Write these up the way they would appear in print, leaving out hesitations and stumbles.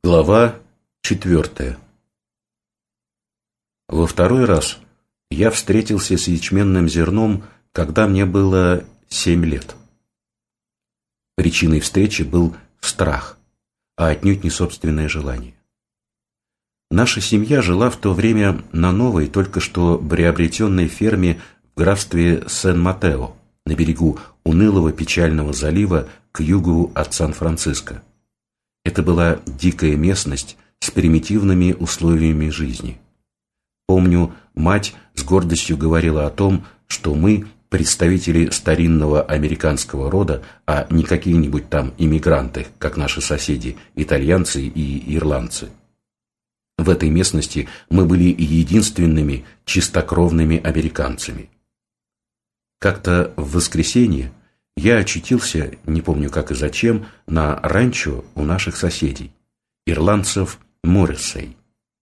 Глава 4. Во второй раз я встретился с ячменным зерном, когда мне было 7 лет. Причиной встречи был страх, а отнюдь не собственное желание. Наша семья жила в то время на новой, только что приобретенной ферме в графстве Сен-Матео, на берегу унылого печального залива к югу от Сан-Франциско. Это была дикая местность с примитивными условиями жизни. Помню, мать с гордостью говорила о том, что мы представители старинного американского рода, а не какие-нибудь там иммигранты, как наши соседи, итальянцы и ирландцы. В этой местности мы были единственными чистокровными американцами. Как-то в воскресенье я очутился, не помню как и зачем, на ранчо у наших соседей, ирландцев Моррисей.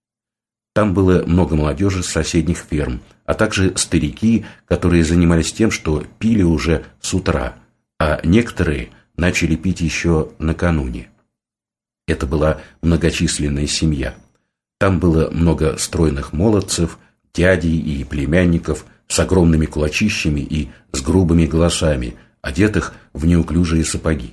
Там было много молодежи с соседних ферм, а также старики, которые занимались тем, что пили уже с утра, а некоторые начали пить еще накануне. Это была многочисленная семья. Там было много стройных молодцев, дядей и племянников с огромными кулачищами и с грубыми голосами, одетых в неуклюжие сапоги.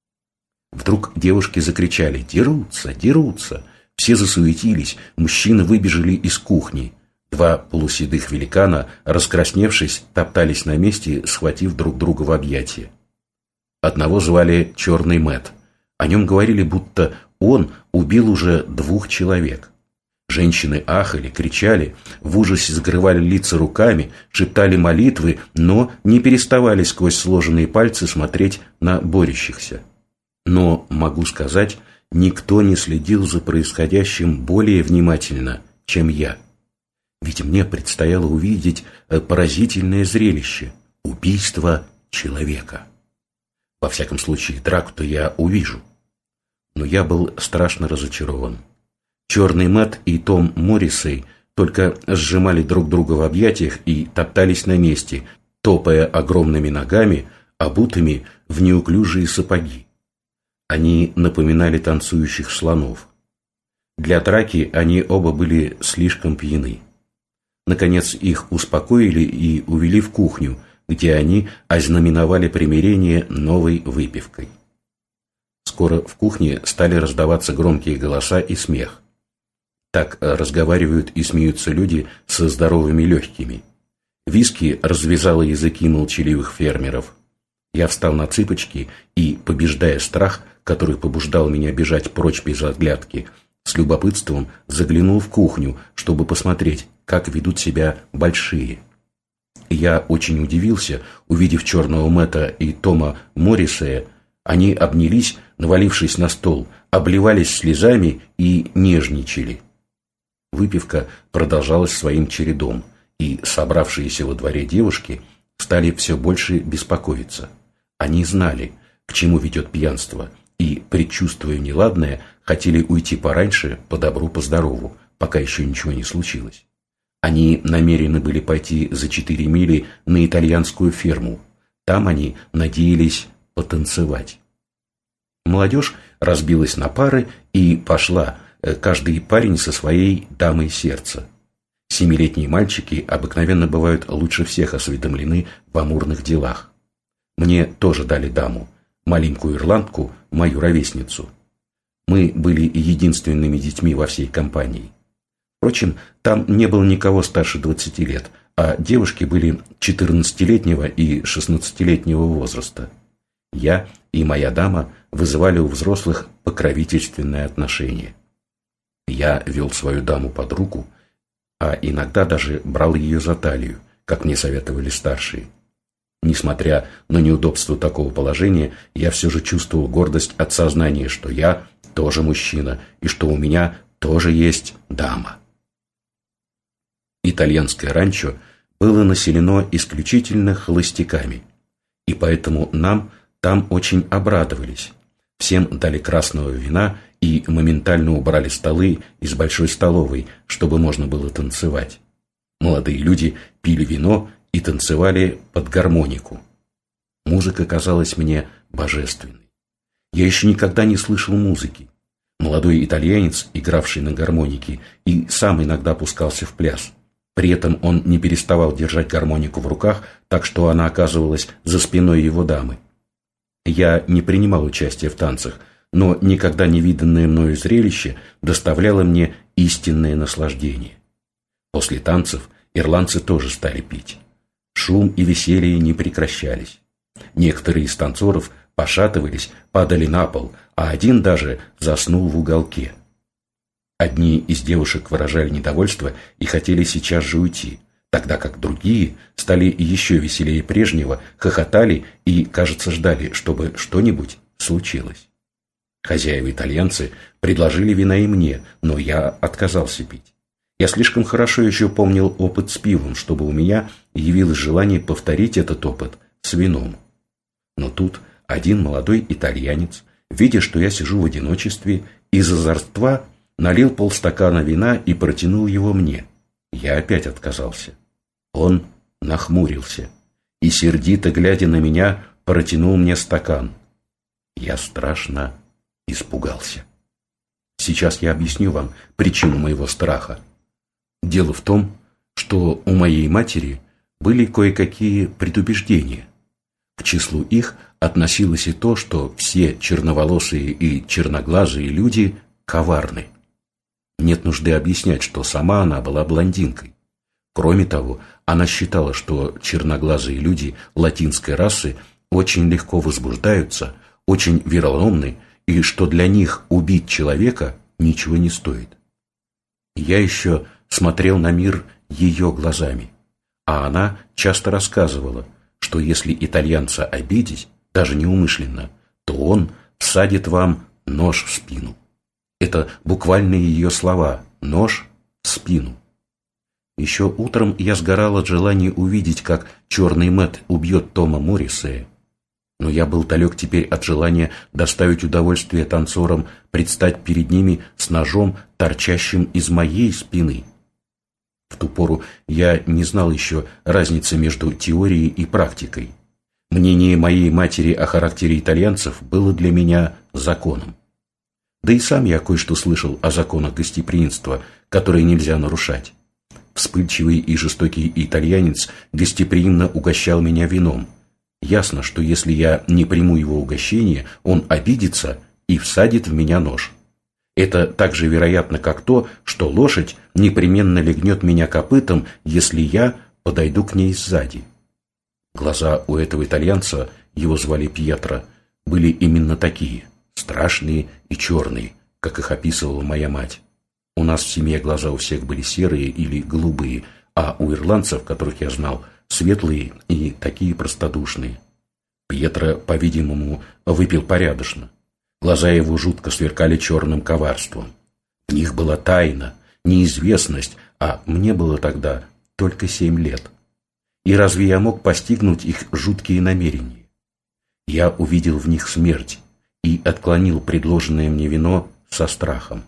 Вдруг девушки закричали: «Дерутся! Дерутся!» Все засуетились, мужчины выбежали из кухни. Два полуседых великана, раскрасневшись, топтались на месте, схватив друг друга в объятия. Одного звали Черный Мэтт. О нем говорили, будто он убил уже 2 человек. Женщины ахали, кричали, в ужасе закрывали лица руками, шептали молитвы, но не переставали сквозь сложенные пальцы смотреть на борющихся. Но, могу сказать, никто не следил за происходящим более внимательно, чем я. Ведь мне предстояло увидеть поразительное зрелище – убийство человека. Во всяком случае, драку-то я увижу. Но я был страшно разочарован. Черный Мэтт и Том Моррисей только сжимали друг друга в объятиях и топтались на месте, топая огромными ногами, обутыми в неуклюжие сапоги. Они напоминали танцующих слонов. Для драки они оба были слишком пьяны. Наконец их успокоили и увели в кухню, где они ознаменовали примирение новой выпивкой. Скоро в кухне стали раздаваться громкие голоса и смех. Так разговаривают и смеются люди со здоровыми легкими. Виски развязала языки молчаливых фермеров. Я встал на цыпочки и, побеждая страх, который побуждал меня бежать прочь без оглядки, с любопытством заглянул в кухню, чтобы посмотреть, как ведут себя большие. Я очень удивился, увидев Черного Мэтта и Тома Моррисея. Они обнялись, навалившись на стол, обливались слезами и нежничали. Выпивка продолжалась своим чередом, и собравшиеся во дворе девушки стали все больше беспокоиться. Они знали, к чему ведет пьянство, и, предчувствуя неладное, хотели уйти пораньше, по добру, по здорову, пока еще ничего не случилось. Они намерены были пойти за 4 мили на итальянскую ферму. Там они надеялись потанцевать. Молодежь разбилась на пары и пошла, каждый парень со своей дамой сердца. 7-летние мальчики обыкновенно бывают лучше всех осведомлены в амурных делах. Мне тоже дали даму, маленькую ирландку, мою ровесницу. Мы были единственными детьми во всей компании. Впрочем, там не было никого старше 20 лет, а девушки были 14-летнего и 16-летнего возраста. Я и моя дама вызывали у взрослых покровительственное отношение. Я вел свою даму под руку, а иногда даже брал ее за талию, как мне советовали старшие. Несмотря на неудобство такого положения, я все же чувствовал гордость от сознания, что я тоже мужчина и что у меня тоже есть дама. Итальянское ранчо было населено исключительно холостяками, и поэтому нам там очень обрадовались. Всем дали красного вина и моментально убрали столы из большой столовой, чтобы можно было танцевать. Молодые люди пили вино и танцевали под гармонику. Музыка казалась мне божественной. Я еще никогда не слышал музыки. Молодой итальянец, игравший на гармонике, и сам иногда пускался в пляс. При этом он не переставал держать гармонику в руках, так что она оказывалась за спиной его дамы. Я не принимал участия в танцах, но никогда не виданное мною зрелище доставляло мне истинное наслаждение. После танцев ирландцы тоже стали пить. Шум и веселье не прекращались. Некоторые из танцоров пошатывались, падали на пол, а один даже заснул в уголке. Одни из девушек выражали недовольство и хотели сейчас же уйти, тогда как другие стали еще веселее прежнего, хохотали и, кажется, ждали, чтобы что-нибудь случилось. Хозяева-итальянцы предложили вина и мне, но я отказался пить. Я слишком хорошо еще помнил опыт с пивом, чтобы у меня явилось желание повторить этот опыт с вином. Но тут один молодой итальянец, видя, что я сижу в одиночестве, из озорства налил полстакана вина и протянул его мне. Я опять отказался. Он нахмурился и, сердито глядя на меня, протянул мне стакан. Я страшно испугался. Сейчас я объясню вам причину моего страха. Дело в том, что у моей матери были кое-какие предубеждения. К числу их относилось и то, что все черноволосые и черноглазые люди коварны. Нет нужды объяснять, что сама она была блондинкой. Кроме того, она считала, что черноглазые люди латинской расы очень легко возбуждаются, очень вероломны, и что для них убить человека ничего не стоит. Я еще смотрел на мир ее глазами, а она часто рассказывала, что если итальянца обидеть, даже неумышленно, то он всадит вам нож в спину. Это буквальные ее слова «нож в спину». Еще утром я сгорал от желания увидеть, как черный Мэтт убьет Тома Моррисея. Но я был далек теперь от желания доставить удовольствие танцорам предстать перед ними с ножом, торчащим из моей спины. В ту пору я не знал еще разницы между теорией и практикой. Мнение моей матери о характере итальянцев было для меня законом. Да и сам я кое-что слышал о законах гостеприимства, которые нельзя нарушать. Вспыльчивый и жестокий итальянец гостеприимно угощал меня вином. Ясно, что если я не приму его угощение, он обидится и всадит в меня нож. Это так же вероятно, как то, что лошадь непременно легнет меня копытом, если я подойду к ней сзади. Глаза у этого итальянца, его звали Пьетро, были именно такие, страшные и черные, как их описывала моя мать. У нас в семье глаза у всех были серые или голубые, а у ирландцев, которых я знал, светлые и такие простодушные. Пьетро, по-видимому, выпил порядочно. Глаза его жутко сверкали черным коварством. В них была тайна, неизвестность, а мне было тогда только 7 лет. И разве я мог постигнуть их жуткие намерения? Я увидел в них смерть и отклонил предложенное мне вино со страхом.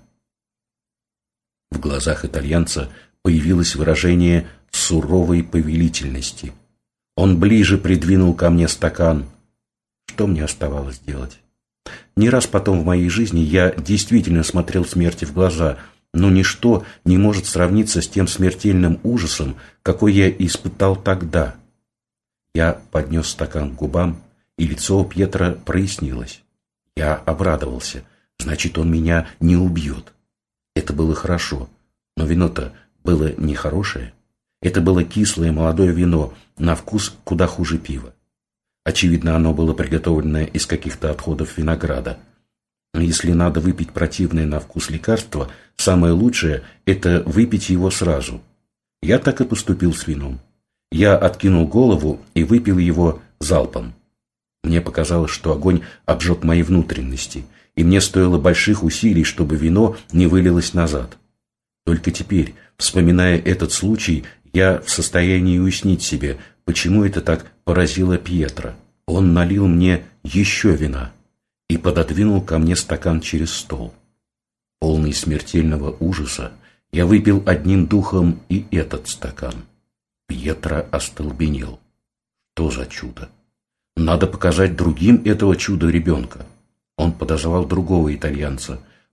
В глазах итальянца появилось выражение суровой повелительности. Он ближе придвинул ко мне стакан. Что мне оставалось делать? Не раз потом в моей жизни я действительно смотрел смерти в глаза, но ничто не может сравниться с тем смертельным ужасом, какой я испытал тогда. Я поднес стакан к губам, и лицо у Пьетро прояснилось. Я обрадовался. Значит, он меня не убьет. Это было хорошо, но вино-то было нехорошее. Это было кислое молодое вино, на вкус куда хуже пива. Очевидно, оно было приготовлено из каких-то отходов винограда. Если надо выпить противное на вкус лекарство, самое лучшее – это выпить его сразу. Я так и поступил с вином. Я откинул голову и выпил его залпом. Мне показалось, что огонь обжег мои внутренности, и мне стоило больших усилий, чтобы вино не вылилось назад. Только теперь, вспоминая этот случай, я в состоянии уяснить себе, почему это так поразило Пьетро. Он налил мне еще вина и пододвинул ко мне стакан через стол. Полный смертельного ужаса, я выпил одним духом и этот стакан. Пьетро остолбенел. Что за чудо? Надо показать другим этого чуда ребенка. Он подозвал другого итальянца,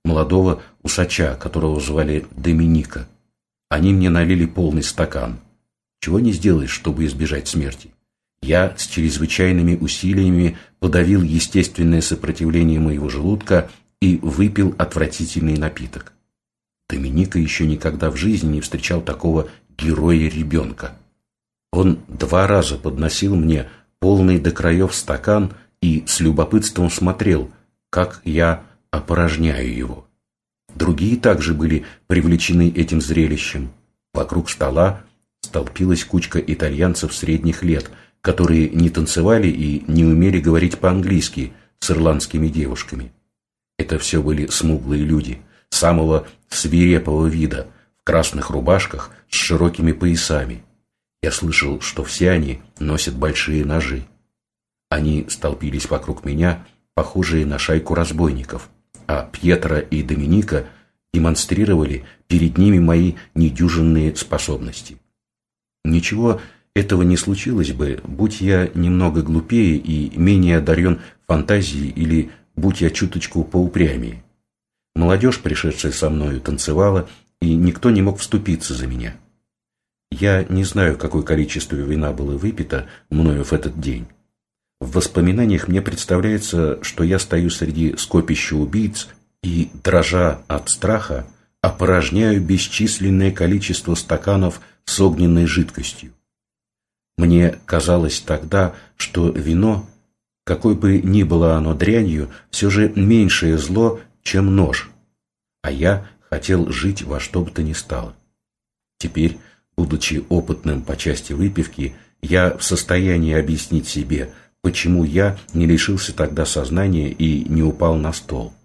молодого усача, которого звали Доминика. Они мне налили полный стакан. Чего не сделаешь, чтобы избежать смерти. Я с чрезвычайными усилиями подавил естественное сопротивление моего желудка и выпил отвратительный напиток. Доминика еще никогда в жизни не встречал такого героя-ребенка. Он 2 раза подносил мне полный до краев стакан и с любопытством смотрел, как я опорожняю его. Другие также были привлечены этим зрелищем. Вокруг стола столпилась кучка итальянцев средних лет, которые не танцевали и не умели говорить по-английски с ирландскими девушками. Это все были смуглые люди, самого свирепого вида, в красных рубашках с широкими поясами. Я слышал, что все они носят большие ножи. Они столпились вокруг меня, похожие на шайку разбойников, а Пьетро и Доминика демонстрировали перед ними мои недюжинные способности. Ничего этого не случилось бы, будь я немного глупее и менее одарен фантазией или будь я чуточку поупрямее. Молодежь, пришедшая со мною, танцевала, и никто не мог вступиться за меня. Я не знаю, какое количество вина было выпито мною в этот день. В воспоминаниях мне представляется, что я стою среди скопища убийц и, дрожа от страха, опорожняю бесчисленное количество стаканов с огненной жидкостью. Мне казалось тогда, что вино, какой бы ни было оно дрянью, все же меньшее зло, чем нож, а я хотел жить во что бы то ни стало. Теперь, будучи опытным по части выпивки, я в состоянии объяснить себе, почему я не лишился тогда сознания и не упал на стол.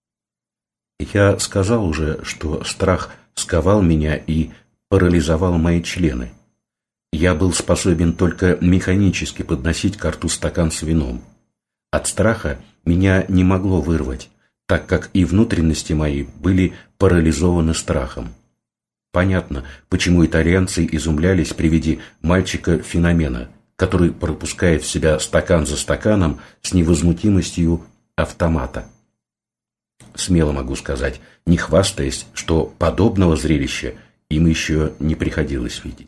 Я сказал уже, что страх сковал меня и парализовал мои члены. Я был способен только механически подносить ко рту стакан с вином. От страха меня не могло вырвать, так как и внутренности мои были парализованы страхом. Понятно, почему итальянцы изумлялись при виде мальчика-феномена, который пропускает в себя стакан за стаканом с невозмутимостью автомата. Смело могу сказать, не хвастаясь, что подобного зрелища им еще не приходилось видеть.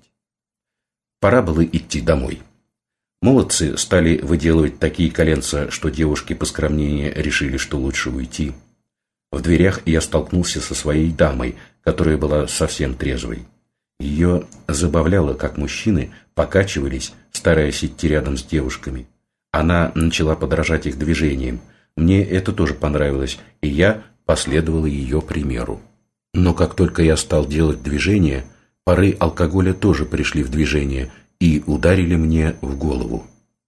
Пора было идти домой. Молодцы стали выделывать такие коленца, что девушки поскромнее решили, что лучше уйти. В дверях я столкнулся со своей дамой, которая была совсем трезвой. Ее забавляло, как мужчины покачивались, стараясь идти рядом с девушками. Она начала подражать их движениям. Мне это тоже понравилось, и я последовал ее примеру. Но как только я стал делать движения, пары алкоголя тоже пришли в движение и ударили мне в голову.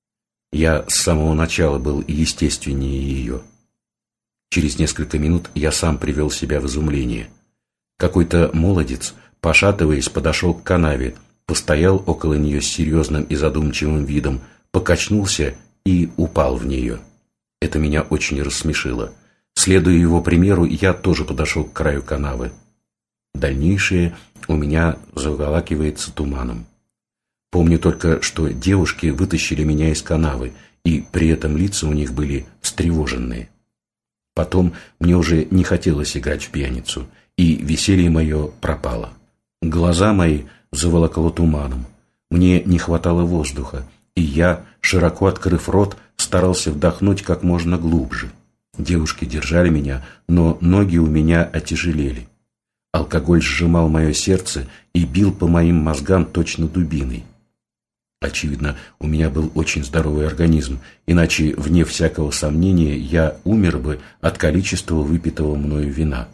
Я с самого начала был естественнее ее. Через несколько минут я сам привел себя в изумление. Какой-то молодец, пошатываясь, подошел к канаве, постоял около нее с серьезным и задумчивым видом, покачнулся и упал в нее. Это меня очень рассмешило. Следуя его примеру, я тоже подошел к краю канавы. Дальнейшее у меня заволакивается туманом. Помню только, что девушки вытащили меня из канавы, и при этом лица у них были встревоженные. Потом мне уже не хотелось играть в пьяницу, и веселье мое пропало. Глаза мои заволокло туманом. Мне не хватало воздуха, и я, широко открыв рот, старался вдохнуть как можно глубже. Девушки держали меня, но ноги у меня отяжелели. Алкоголь сжимал мое сердце и бил по моим мозгам точно дубиной. Очевидно, у меня был очень здоровый организм, иначе, вне всякого сомнения, я умер бы от количества выпитого мною вина.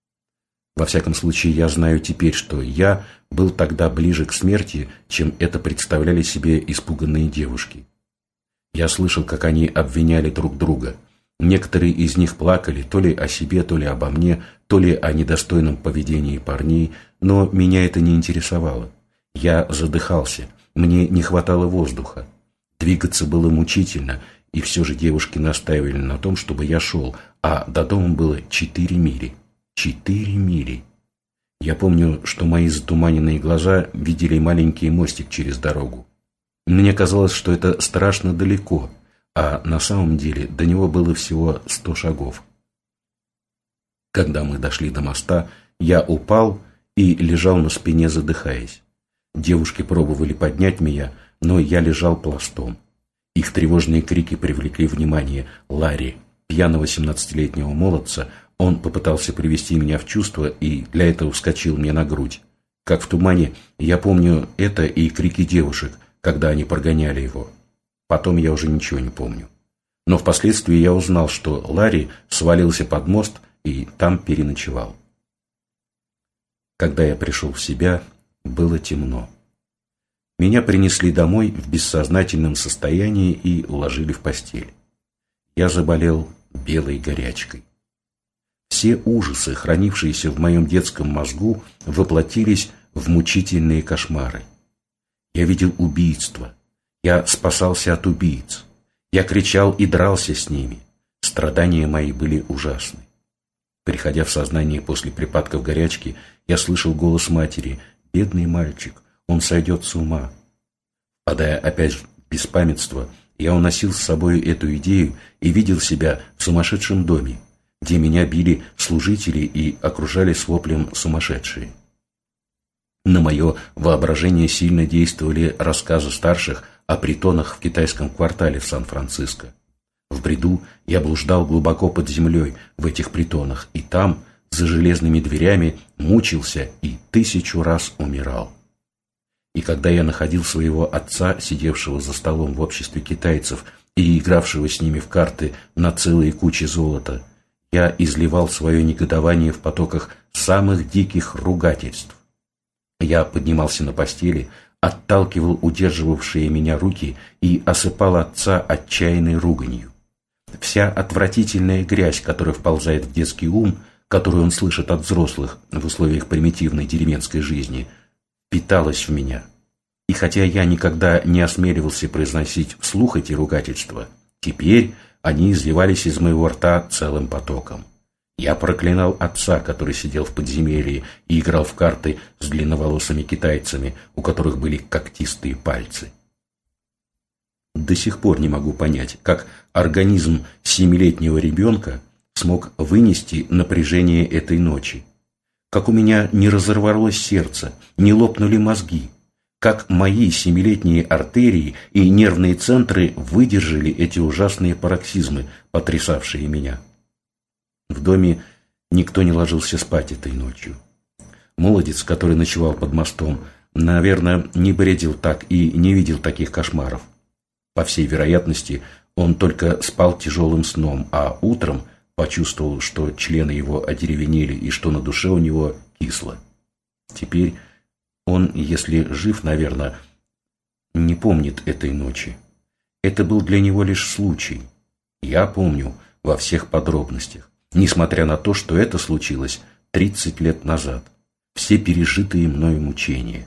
Во всяком случае, я знаю теперь, что я был тогда ближе к смерти, чем это представляли себе испуганные девушки. Я слышал, как они обвиняли друг друга. Некоторые из них плакали то ли о себе, то ли обо мне, то ли о недостойном поведении парней, но меня это не интересовало. Я задыхался, мне не хватало воздуха. Двигаться было мучительно, и все же девушки настаивали на том, чтобы я шел, а до дома было 4 мили. 4 мили. Я помню, что мои затуманенные глаза видели маленький мостик через дорогу. Мне казалось, что это страшно далеко, а на самом деле до него было всего 100 шагов. Когда мы дошли до моста, я упал и лежал на спине, задыхаясь. Девушки пробовали поднять меня, но я лежал пластом. Их тревожные крики привлекли внимание Ларри, пьяного 17-летнего молодца. Он попытался привести меня в чувство и для этого вскочил мне на грудь. Как в тумане, я помню это и крики девушек, когда они прогоняли его. Потом я уже ничего не помню. Но впоследствии я узнал, что Ларри свалился под мост и там переночевал. Когда я пришел в себя, было темно. Меня принесли домой в бессознательном состоянии и уложили в постель. Я заболел белой горячкой. Все ужасы, хранившиеся в моем детском мозгу, воплотились в мучительные кошмары. Я видел убийства. Я спасался от убийц. Я кричал и дрался с ними. Страдания мои были ужасны. Приходя в сознание после припадков горячки, я слышал голос матери: «Бедный мальчик, он сойдет с ума». Впадая опять в беспамятство, я уносил с собой эту идею и видел себя в сумасшедшем доме, где меня били служители и окружали с воплем сумасшедшие. На мое воображение сильно действовали рассказы старших о притонах в китайском квартале в Сан-Франциско. В бреду я блуждал глубоко под землей в этих притонах, и там, за железными дверями, мучился и 1000 раз умирал. И когда я находил своего отца, сидевшего за столом в обществе китайцев и игравшего с ними в карты на целые кучи золота, я изливал свое негодование в потоках самых диких ругательств. Я поднимался на постели, отталкивал удерживавшие меня руки и осыпал отца отчаянной руганью. Вся отвратительная грязь, которая вползает в детский ум, которую он слышит от взрослых в условиях примитивной деревенской жизни, питалась в меня. И хотя я никогда не осмеливался произносить вслух эти ругательства, теперь они изливались из моего рта целым потоком. Я проклинал отца, который сидел в подземелье и играл в карты с длинноволосыми китайцами, у которых были когтистые пальцы. До сих пор не могу понять, как организм 7-летнего ребенка смог вынести напряжение этой ночи. Как у меня не разорвалось сердце, не лопнули мозги. Как мои 7-летние артерии и нервные центры выдержали эти ужасные пароксизмы, потрясавшие меня. В доме никто не ложился спать этой ночью. Молодец, который ночевал под мостом, наверное, не бредил так и не видел таких кошмаров. По всей вероятности, он только спал тяжелым сном, а утром почувствовал, что члены его одеревенели и что на душе у него кисло. Теперь он, если жив, наверное, не помнит этой ночи. Это был для него лишь случай. Я помню во всех подробностях, несмотря на то, что это случилось 30 лет назад. Все пережитые мною мучения.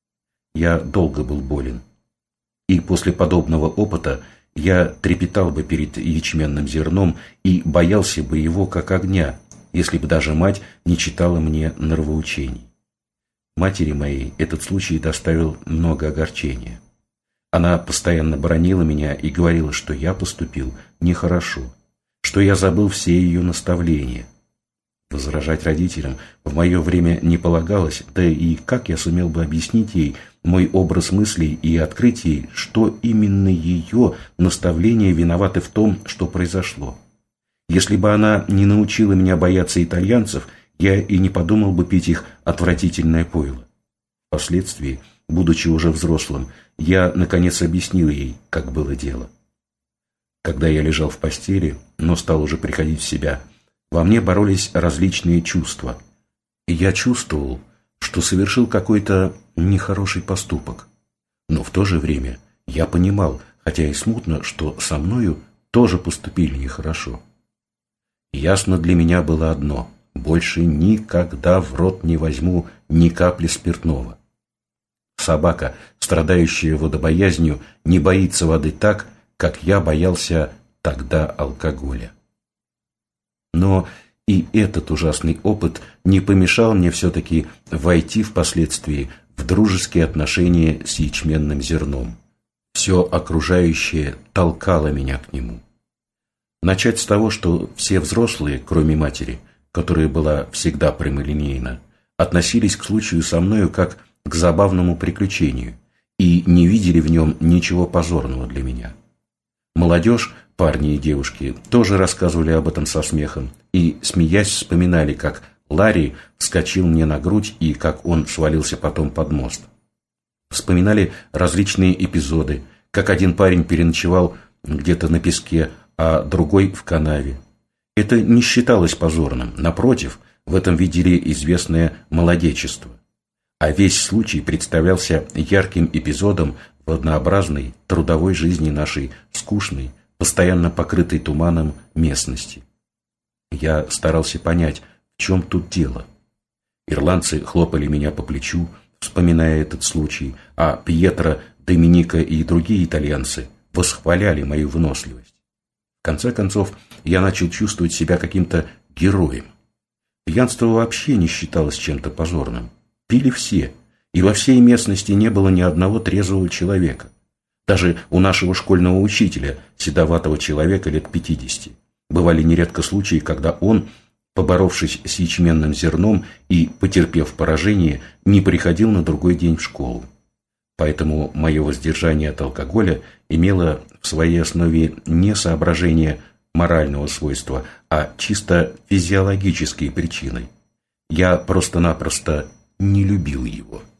Я долго был болен. И после подобного опыта я трепетал бы перед ячменным зерном и боялся бы его как огня, если бы даже мать не читала мне нравоучений. Матери моей этот случай доставил много огорчения. Она постоянно бранила меня и говорила, что я поступил нехорошо, что я забыл все ее наставления. Возражать родителям в мое время не полагалось, да и как я сумел бы объяснить ей мой образ мыслей и открыть ей, что именно ее наставления виноваты в том, что произошло. Если бы она не научила меня бояться итальянцев, я и не подумал бы пить их отвратительное пойло. Впоследствии, будучи уже взрослым, я, наконец, объяснил ей, как было дело. Когда я лежал в постели, но стал уже приходить в себя, во мне боролись различные чувства. И я чувствовал, что совершил какой-то нехороший поступок. Но в то же время я понимал, хотя и смутно, что со мною тоже поступили нехорошо. Ясно для меня было одно: больше никогда в рот не возьму ни капли спиртного. Собака, страдающая водобоязнью, не боится воды так, как я боялся тогда алкоголя. Но и этот ужасный опыт не помешал мне все-таки войти впоследствии в дружеские отношения с ячменным зерном. Все окружающее толкало меня к нему. Начать с того, что все взрослые, кроме матери, которая была всегда прямолинейна, относились к случаю со мною как к забавному приключению и не видели в нем ничего позорного для меня. Молодежь, парни и девушки, тоже рассказывали об этом со смехом и, смеясь, вспоминали, как Ларри вскочил мне на грудь и как он свалился потом под мост. Вспоминали различные эпизоды, как один парень переночевал где-то на песке, а другой в канаве. Это не считалось позорным, напротив, в этом видели известное молодечество. А весь случай представлялся ярким эпизодом в однообразной трудовой жизни нашей скучной, постоянно покрытой туманом местности. Я старался понять, в чем тут дело. Ирландцы хлопали меня по плечу, вспоминая этот случай, а Пьетро, Доминика и другие итальянцы восхваляли мою выносливость. В конце концов, я начал чувствовать себя каким-то героем. Пьянство вообще не считалось чем-то позорным. Пили все, и во всей местности не было ни одного трезвого человека. Даже у нашего школьного учителя, седоватого человека лет 50, бывали нередко случаи, когда он, поборовшись с ячменным зерном и потерпев поражение, не приходил на другой день в школу. Поэтому мое воздержание от алкоголя имело в своей основе не соображение морального свойства, а чисто физиологические причины. Я просто-напросто не любил его.